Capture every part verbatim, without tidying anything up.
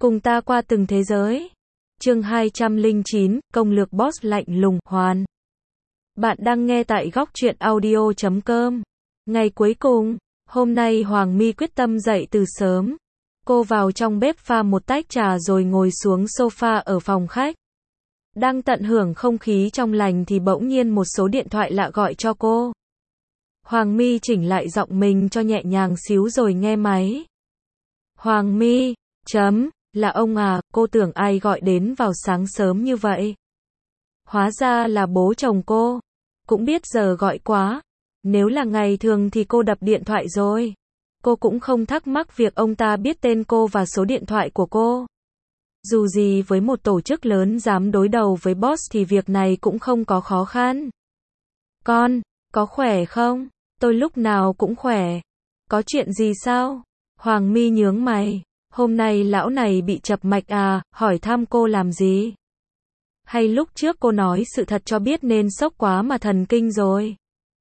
Cùng ta qua từng thế giới. Chương hai trăm lẻ chín, công lược boss lạnh lùng, hoàn. Bạn đang nghe tại góc truyện audio chấm com. Ngày cuối cùng, hôm nay Hoàng My quyết tâm dậy từ sớm. Cô vào trong bếp pha một tách trà rồi ngồi xuống sofa ở phòng khách. Đang tận hưởng không khí trong lành thì bỗng nhiên một số điện thoại lạ gọi cho cô. Hoàng My chỉnh lại giọng mình cho nhẹ nhàng xíu rồi nghe máy. Hoàng My, chấm, là ông à, cô tưởng ai gọi đến vào sáng sớm như vậy. Hóa ra là bố chồng cô. Cũng biết giờ gọi quá. Nếu là ngày thường thì cô đập điện thoại rồi. Cô cũng không thắc mắc việc ông ta biết tên cô và số điện thoại của cô. Dù gì với một tổ chức lớn dám đối đầu với boss thì việc này cũng không có khó khăn. Con, có khỏe không? Tôi lúc nào cũng khỏe. Có chuyện gì sao? Hoàng My nhướng mày. Hôm nay lão này bị chập mạch à, hỏi thăm cô làm gì? Hay lúc trước cô nói sự thật cho biết nên sốc quá mà thần kinh rồi?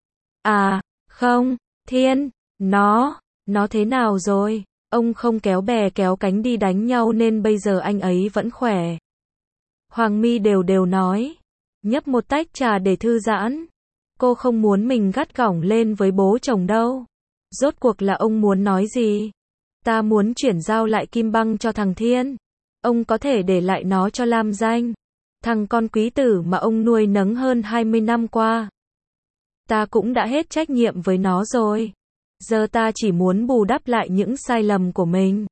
À, không, Thiên, nó, nó thế nào rồi? Ông không kéo bè kéo cánh đi đánh nhau nên bây giờ anh ấy vẫn khỏe. Hoàng My đều đều nói, nhấp một tách trà để thư giãn. Cô không muốn mình gắt gỏng lên với bố chồng đâu. Rốt cuộc là ông muốn nói gì? Ta muốn chuyển giao lại Kim Băng cho thằng Thiên. Ông có thể để lại nó cho Lam Danh. Thằng con quý tử mà ông nuôi nấng hơn hai mươi năm qua. Ta cũng đã hết trách nhiệm với nó rồi. Giờ ta chỉ muốn bù đắp lại những sai lầm của mình.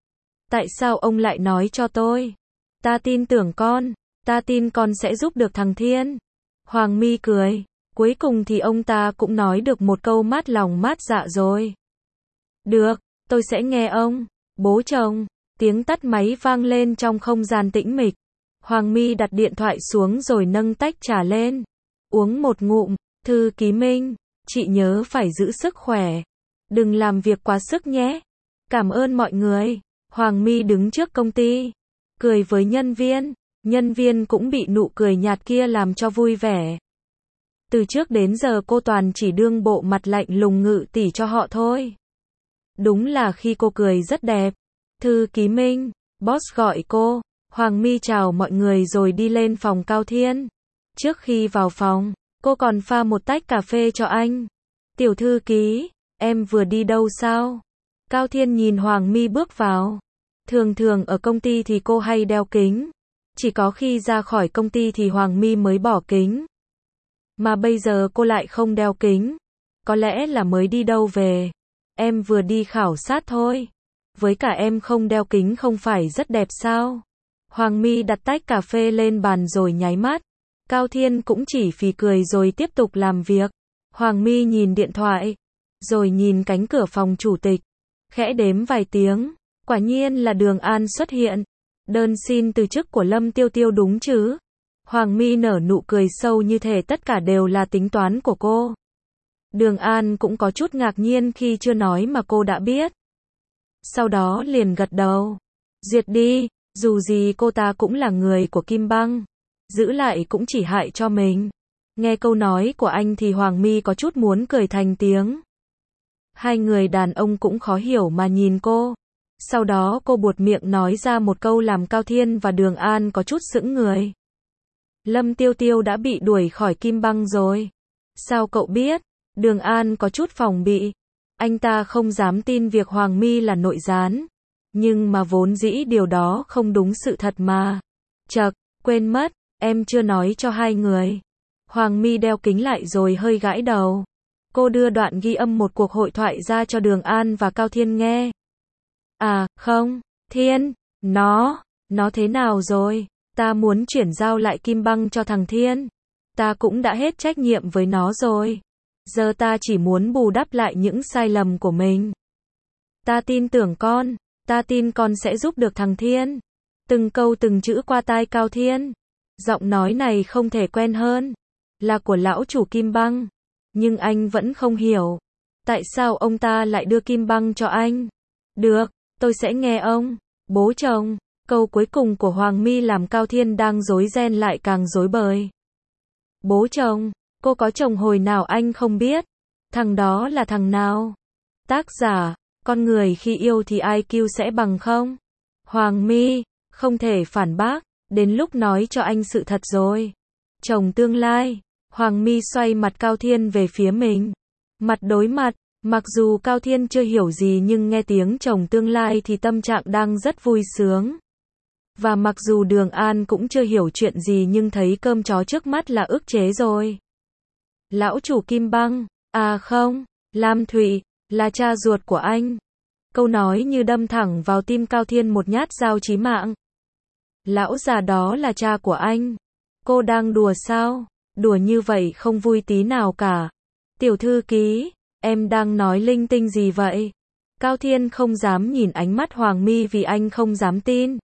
Tại sao ông lại nói cho tôi? Ta tin tưởng con. Ta tin con sẽ giúp được thằng Thiên. Hoàng My cười. Cuối cùng thì ông ta cũng nói được một câu mát lòng mát dạ rồi. Được, tôi sẽ nghe ông. Bố chồng. Tiếng tắt máy vang lên trong không gian tĩnh mịch. Hoàng My đặt điện thoại xuống rồi nâng tách trà lên. Uống một ngụm. Thư ký Minh, chị nhớ phải giữ sức khỏe. Đừng làm việc quá sức nhé. Cảm ơn mọi người. Hoàng My đứng trước công ty. Cười với nhân viên. Nhân viên cũng bị nụ cười nhạt kia làm cho vui vẻ. Từ trước đến giờ cô toàn chỉ đương bộ mặt lạnh lùng ngự tỉ cho họ thôi. Đúng là khi cô cười rất đẹp. Thư ký Minh, boss gọi cô. Hoàng My chào mọi người rồi đi lên phòng Cao Thiên. Trước khi vào phòng, cô còn pha một tách cà phê cho anh. Tiểu thư ký, em vừa đi đâu sao? Cao Thiên nhìn Hoàng My bước vào. Thường thường ở công ty thì cô hay đeo kính. Chỉ có khi ra khỏi công ty thì Hoàng My mới bỏ kính. Mà bây giờ cô lại không đeo kính. Có lẽ là mới đi đâu về. Em vừa đi khảo sát thôi. Với cả em không đeo kính không phải rất đẹp sao? Hoàng My đặt tách cà phê lên bàn rồi nháy mắt. Cao Thiên cũng chỉ phì cười rồi tiếp tục làm việc. Hoàng My nhìn điện thoại. Rồi nhìn cánh cửa phòng chủ tịch. Khẽ đếm vài tiếng. Quả nhiên là Đường An xuất hiện. Đơn xin từ chức của Lâm Tiêu Tiêu đúng chứ? Hoàng My nở nụ cười sâu như thể tất cả đều là tính toán của cô. Đường An cũng có chút ngạc nhiên khi chưa nói mà cô đã biết. Sau đó liền gật đầu. Duyệt đi, dù gì cô ta cũng là người của Kim Băng. Giữ lại cũng chỉ hại cho mình. Nghe câu nói của anh thì Hoàng My có chút muốn cười thành tiếng. Hai người đàn ông cũng khó hiểu mà nhìn cô. Sau đó cô buột miệng nói ra một câu làm Cao Thiên và Đường An có chút sững người. Lâm Tiêu Tiêu đã bị đuổi khỏi Kim Băng rồi. Sao cậu biết? Đường An có chút phòng bị. Anh ta không dám tin việc Hoàng My là nội gián. Nhưng mà vốn dĩ điều đó không đúng sự thật mà. Chậc, quên mất, em chưa nói cho hai người. Hoàng My đeo kính lại rồi hơi gãi đầu. Cô đưa đoạn ghi âm một cuộc hội thoại ra cho Đường An và Cao Thiên nghe. À, không, Thiên, nó, nó thế nào rồi? Ta muốn chuyển giao lại Kim Băng cho thằng Thiên. Ta cũng đã hết trách nhiệm với nó rồi. Giờ ta chỉ muốn bù đắp lại những sai lầm của mình. Ta tin tưởng con. Ta tin con sẽ giúp được thằng Thiên. Từng câu từng chữ qua tai Cao Thiên. Giọng nói này không thể quen hơn. Là của lão chủ Kim Băng. Nhưng anh vẫn không hiểu. Tại sao ông ta lại đưa Kim Băng cho anh? Được, tôi sẽ nghe ông. Bố chồng. Câu cuối cùng của Hoàng My làm Cao Thiên đang rối ren lại càng rối bời. Bố chồng. Cô có chồng hồi nào anh không biết? Thằng đó là thằng nào? Tác giả. Con người khi yêu thì i kiu sẽ bằng không? Hoàng My, không thể phản bác, đến lúc nói cho anh sự thật rồi. Chồng tương lai, Hoàng My xoay mặt Cao Thiên về phía mình. Mặt đối mặt, mặc dù Cao Thiên chưa hiểu gì nhưng nghe tiếng chồng tương lai thì tâm trạng đang rất vui sướng. Và mặc dù Đường An cũng chưa hiểu chuyện gì nhưng thấy cơm chó trước mắt là ức chế rồi. Lão chủ Kim Băng, à không, Lam Thụy, là cha ruột của anh. Câu nói như đâm thẳng vào tim Cao Thiên một nhát dao chí mạng. Lão già đó là cha của anh. Cô đang đùa sao? Đùa như vậy không vui tí nào cả. Tiểu thư ký, em đang nói linh tinh gì vậy? Cao Thiên không dám nhìn ánh mắt Hoàng My vì anh không dám tin.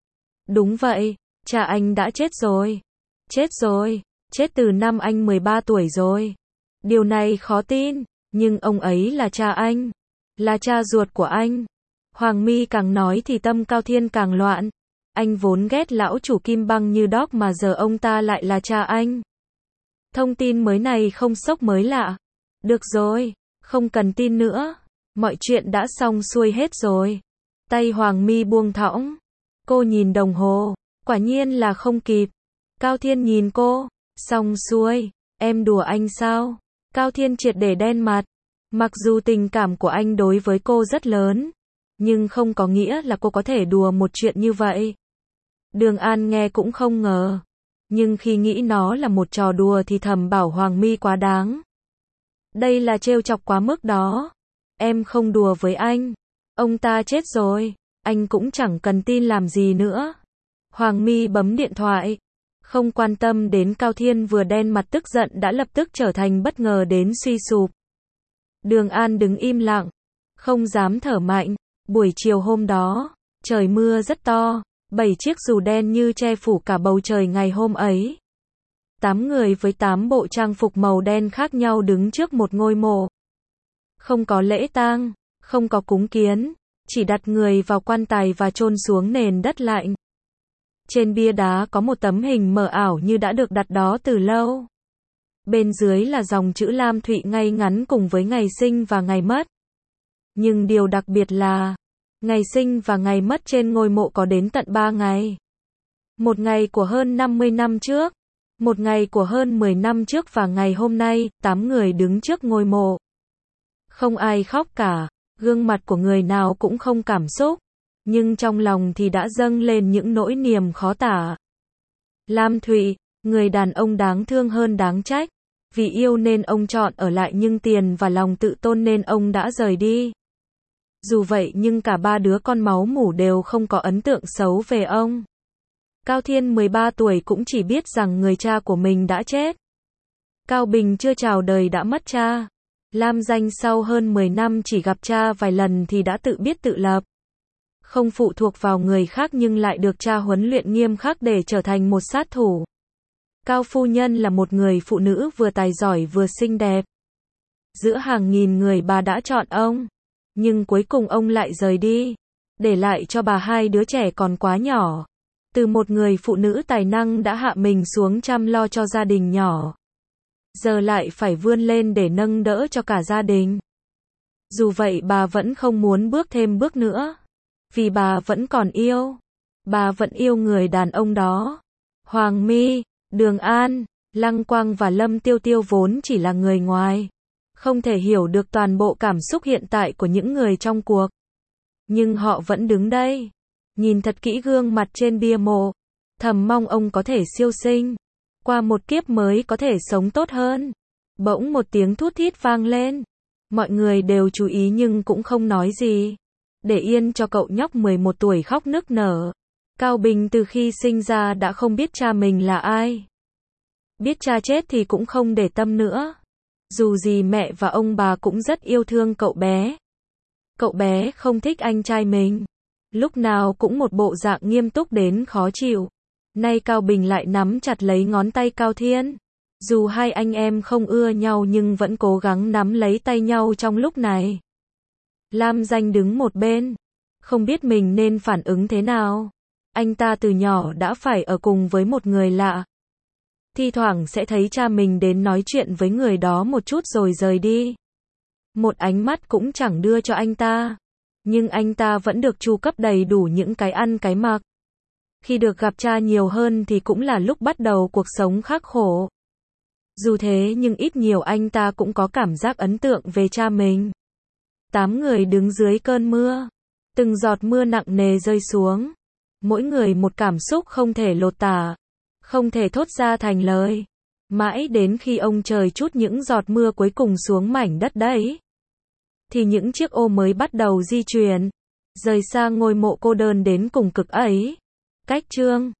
Đúng vậy, cha anh đã chết rồi. Chết rồi, chết từ năm anh mười ba tuổi rồi. Điều này khó tin, nhưng ông ấy là cha anh. Là cha ruột của anh. Hoàng My càng nói thì tâm Cao Thiên càng loạn. Anh vốn ghét lão chủ Kim Băng như đóc mà giờ ông ta lại là cha anh. Thông tin mới này không sốc mới lạ. Được rồi, không cần tin nữa. Mọi chuyện đã xong xuôi hết rồi. Tay Hoàng My buông thõng. Cô nhìn đồng hồ. Quả nhiên là không kịp. Cao Thiên nhìn cô. Xong xuôi. Em đùa anh sao? Cao Thiên triệt để đen mặt. Mặc dù tình cảm của anh đối với cô rất lớn. Nhưng không có nghĩa là cô có thể đùa một chuyện như vậy. Đường An nghe cũng không ngờ. Nhưng khi nghĩ nó là một trò đùa thì thầm bảo Hoàng My quá đáng. Đây là trêu chọc quá mức đó. Em không đùa với anh. Ông ta chết rồi. Anh cũng chẳng cần tin làm gì nữa. Hoàng My bấm điện thoại. Không quan tâm đến Cao Thiên vừa đen mặt tức giận đã lập tức trở thành bất ngờ đến suy sụp. Đường An đứng im lặng. Không dám thở mạnh. Buổi chiều hôm đó, trời mưa rất to. Bảy chiếc dù đen như che phủ cả bầu trời ngày hôm ấy. Tám người với tám bộ trang phục màu đen khác nhau đứng trước một ngôi mộ. Không có lễ tang, không có cúng kiến, chỉ đặt người vào quan tài và chôn xuống nền đất lạnh. Trên bia đá có một tấm hình mờ ảo như đã được đặt đó từ lâu. Bên dưới là dòng chữ Lam Thụy ngay ngắn cùng với ngày sinh và ngày mất. Nhưng điều đặc biệt là ngày sinh và ngày mất trên ngôi mộ có đến tận ba ngày. Một ngày của hơn năm mươi năm trước, một ngày của hơn mười năm trước và ngày hôm nay, tám người đứng trước ngôi mộ. Không ai khóc cả, gương mặt của người nào cũng không cảm xúc, nhưng trong lòng thì đã dâng lên những nỗi niềm khó tả. Lam Thụy, người đàn ông đáng thương hơn đáng trách, vì yêu nên ông chọn ở lại nhưng tiền và lòng tự tôn nên ông đã rời đi. Dù vậy nhưng cả ba đứa con máu mủ đều không có ấn tượng xấu về ông. Cao Thiên mười ba tuổi cũng chỉ biết rằng người cha của mình đã chết. Cao Bình chưa chào đời đã mất cha. Lam Danh sau hơn mười năm chỉ gặp cha vài lần thì đã tự biết tự lập. Không phụ thuộc vào người khác nhưng lại được cha huấn luyện nghiêm khắc để trở thành một sát thủ. Cao phu nhân là một người phụ nữ vừa tài giỏi vừa xinh đẹp. Giữa hàng nghìn người bà đã chọn ông. Nhưng cuối cùng ông lại rời đi, để lại cho bà hai đứa trẻ còn quá nhỏ. Từ một người phụ nữ tài năng đã hạ mình xuống chăm lo cho gia đình nhỏ. Giờ lại phải vươn lên để nâng đỡ cho cả gia đình. Dù vậy bà vẫn không muốn bước thêm bước nữa. Vì bà vẫn còn yêu. Bà vẫn yêu người đàn ông đó. Hoàng My, Đường An, Lăng Quang và Lâm Tiêu Tiêu vốn chỉ là người ngoài. Không thể hiểu được toàn bộ cảm xúc hiện tại của những người trong cuộc. Nhưng họ vẫn đứng đây. Nhìn thật kỹ gương mặt trên bia mộ. Thầm mong ông có thể siêu sinh. Qua một kiếp mới có thể sống tốt hơn. Bỗng một tiếng thút thít vang lên. Mọi người đều chú ý nhưng cũng không nói gì. Để yên cho cậu nhóc mười một tuổi khóc nức nở. Cao Bình từ khi sinh ra đã không biết cha mình là ai. Biết cha chết thì cũng không để tâm nữa. Dù gì mẹ và ông bà cũng rất yêu thương cậu bé. Cậu bé không thích anh trai mình. Lúc nào cũng một bộ dạng nghiêm túc đến khó chịu. Nay Cao Bình lại nắm chặt lấy ngón tay Cao Thiên. Dù hai anh em không ưa nhau nhưng vẫn cố gắng nắm lấy tay nhau trong lúc này. Lam Danh đứng một bên. Không biết mình nên phản ứng thế nào. Anh ta từ nhỏ đã phải ở cùng với một người lạ. Thi thoảng sẽ thấy cha mình đến nói chuyện với người đó một chút rồi rời đi. Một ánh mắt cũng chẳng đưa cho anh ta. Nhưng anh ta vẫn được chu cấp đầy đủ những cái ăn cái mặc. Khi được gặp cha nhiều hơn thì cũng là lúc bắt đầu cuộc sống khắc khổ. Dù thế nhưng ít nhiều anh ta cũng có cảm giác ấn tượng về cha mình. Tám người đứng dưới cơn mưa. Từng giọt mưa nặng nề rơi xuống. Mỗi người một cảm xúc không thể lột tả. Không thể thốt ra thành lời. Mãi đến khi ông trời trút những giọt mưa cuối cùng xuống mảnh đất đấy. Thì những chiếc ô mới bắt đầu di chuyển. Rời xa ngôi mộ cô đơn đến cùng cực ấy. Cách chương